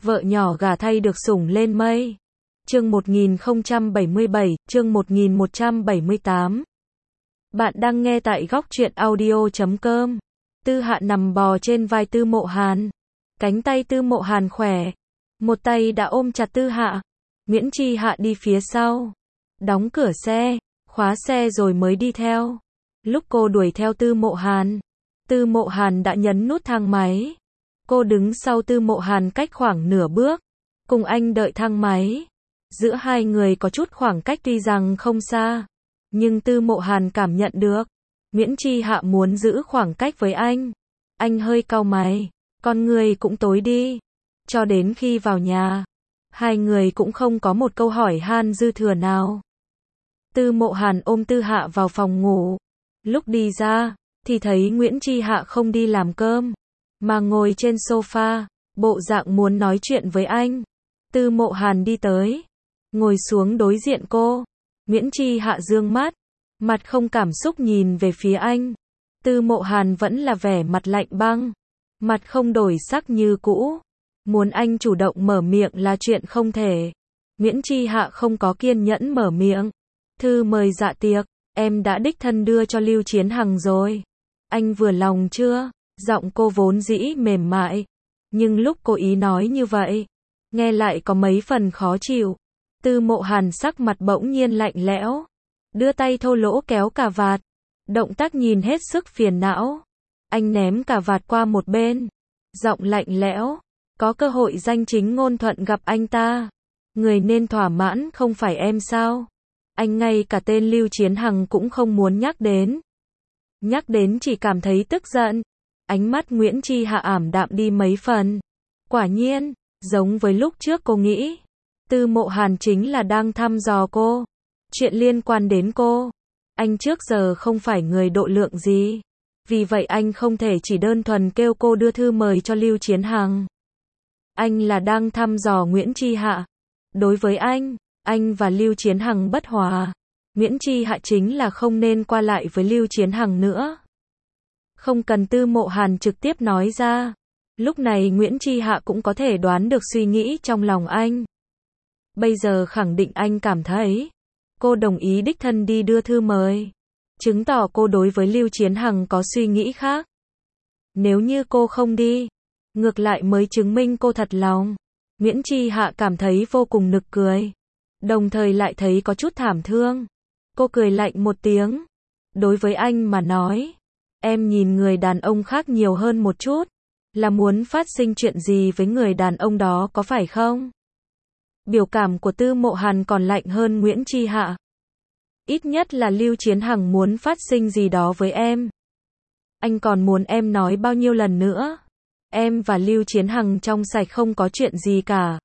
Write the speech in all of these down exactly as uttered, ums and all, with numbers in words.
vợ nhỏ gả thay được sủng lên mây. Chương một nghìn không trăm bảy mươi bảy, chương một nghìn một trăm bảy mươi tám. Bạn đang nghe tại góc truyện audio chấm com. Tư Hạ nằm bò trên vai Tư Mộ Hàn. Cánh tay Tư Mộ Hàn khỏe. Một tay đã ôm chặt Tư Hạ. Nguyễn Tri Hạ đi phía sau. Đóng cửa xe, khóa xe rồi mới đi theo. Lúc cô đuổi theo Tư Mộ Hàn, Tư Mộ Hàn đã nhấn nút thang máy. Cô đứng sau Tư Mộ Hàn cách khoảng nửa bước. Cùng anh đợi thang máy. Giữa hai người có chút khoảng cách tuy rằng không xa. Nhưng Tư Mộ Hàn cảm nhận được. Nguyễn Tri Hạ muốn giữ khoảng cách với anh. Anh hơi cau mày. Con người cũng tối đi. Cho đến khi vào nhà. Hai người cũng không có một câu hỏi han dư thừa nào. Tư Mộ Hàn ôm Tư Hạ vào phòng ngủ. Lúc đi ra, thì thấy Nguyễn Tri Hạ không đi làm cơm. Mà ngồi trên sofa, bộ dạng muốn nói chuyện với anh. Tư Mộ Hàn đi tới. Ngồi xuống đối diện cô. Nguyễn Tri Hạ dương mắt. Mặt không cảm xúc nhìn về phía anh. Tư Mộ Hàn vẫn là vẻ mặt lạnh băng. Mặt không đổi sắc như cũ. Muốn anh chủ động mở miệng là chuyện không thể. Nguyễn Tri Hạ không có kiên nhẫn mở miệng. Thư mời dạ tiệc, em đã đích thân đưa cho Lưu Chiến Hằng rồi. Anh vừa lòng chưa? Giọng cô vốn dĩ mềm mại. Nhưng lúc cô ý nói như vậy, nghe lại có mấy phần khó chịu. Tư Mộ Hàn sắc mặt bỗng nhiên lạnh lẽo. Đưa tay thô lỗ kéo cà vạt. Động tác nhìn hết sức phiền não. Anh ném cà vạt qua một bên. Giọng lạnh lẽo. Có cơ hội danh chính ngôn thuận gặp anh ta. Người nên thỏa mãn không phải em sao? Anh ngay cả tên Lưu Chiến Hằng cũng không muốn nhắc đến. Nhắc đến chỉ cảm thấy tức giận. Ánh mắt Nguyễn Tri Hạ ảm đạm đi mấy phần. Quả nhiên, giống với lúc trước cô nghĩ. Tư Mộ Hàn chính là đang thăm dò cô. Chuyện liên quan đến cô. Anh trước giờ không phải người độ lượng gì. Vì vậy anh không thể chỉ đơn thuần kêu cô đưa thư mời cho Lưu Chiến Hằng. Anh là đang thăm dò Nguyễn Tri Hạ. Đối với anh, anh và Lưu Chiến Hằng bất hòa. Nguyễn Tri Hạ chính là không nên qua lại với Lưu Chiến Hằng nữa. Không cần Tư Mộ Hàn trực tiếp nói ra. Lúc này Nguyễn Tri Hạ cũng có thể đoán được suy nghĩ trong lòng anh. Bây giờ khẳng định anh cảm thấy cô đồng ý đích thân đi đưa thư mời. Chứng tỏ cô đối với Lưu Chiến Hằng có suy nghĩ khác. Nếu như cô không đi, ngược lại mới chứng minh cô thật lòng. Nguyễn Tri Hạ cảm thấy vô cùng nực cười. Đồng thời lại thấy có chút thảm thương. Cô cười lạnh một tiếng. Đối với anh mà nói, em nhìn người đàn ông khác nhiều hơn một chút. Là muốn phát sinh chuyện gì với người đàn ông đó có phải không? Biểu cảm của Tư Mộ Hàn còn lạnh hơn Nguyễn Tri Hạ. Ít nhất là Lưu Chiến Hằng muốn phát sinh gì đó với em. Anh còn muốn em nói bao nhiêu lần nữa? Em và Lưu Chiến Hằng trong sạch không có chuyện gì cả.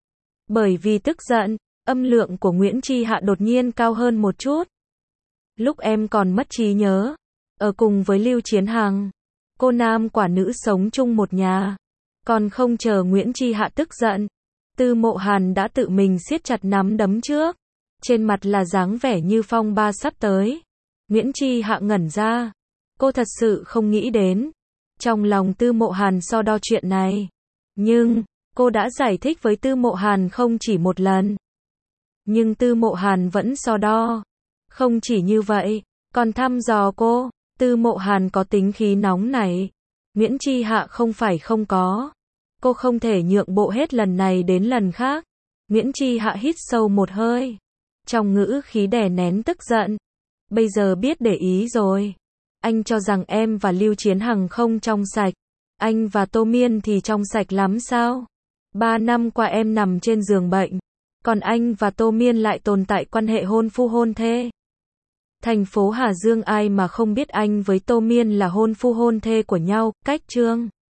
Bởi vì tức giận, âm lượng của Nguyễn Tri Hạ đột nhiên cao hơn một chút. Lúc em còn mất trí nhớ, ở cùng với Lưu Chiến Hằng, cô nam quả nữ sống chung một nhà. Còn không chờ Nguyễn Tri Hạ tức giận, Tư Mộ Hàn đã tự mình siết chặt nắm đấm trước. Trên mặt là dáng vẻ như phong ba sắp tới. Nguyễn Tri Hạ ngẩn ra. Cô thật sự không nghĩ đến. Trong lòng Tư Mộ Hàn so đo chuyện này. Nhưng, cô đã giải thích với Tư Mộ Hàn không chỉ một lần. Nhưng Tư Mộ Hàn vẫn so đo. Không chỉ như vậy, còn thăm dò cô. Tư Mộ Hàn có tính khí nóng này. Nguyễn Tri Hạ không phải không có. Cô không thể nhượng bộ hết lần này đến lần khác. Nguyễn Tri Hạ hít sâu một hơi. Trong ngữ khí đè nén tức giận. Bây giờ biết để ý rồi. Anh cho rằng em và Lưu Chiến Hằng không trong sạch. Anh và Tô Miên thì trong sạch lắm sao? Ba năm qua em nằm trên giường bệnh. Còn anh và Tô Miên lại tồn tại quan hệ hôn phu hôn thê. Thành phố Hà Dương ai mà không biết anh với Tô Miên là hôn phu hôn thê của nhau, cách chương.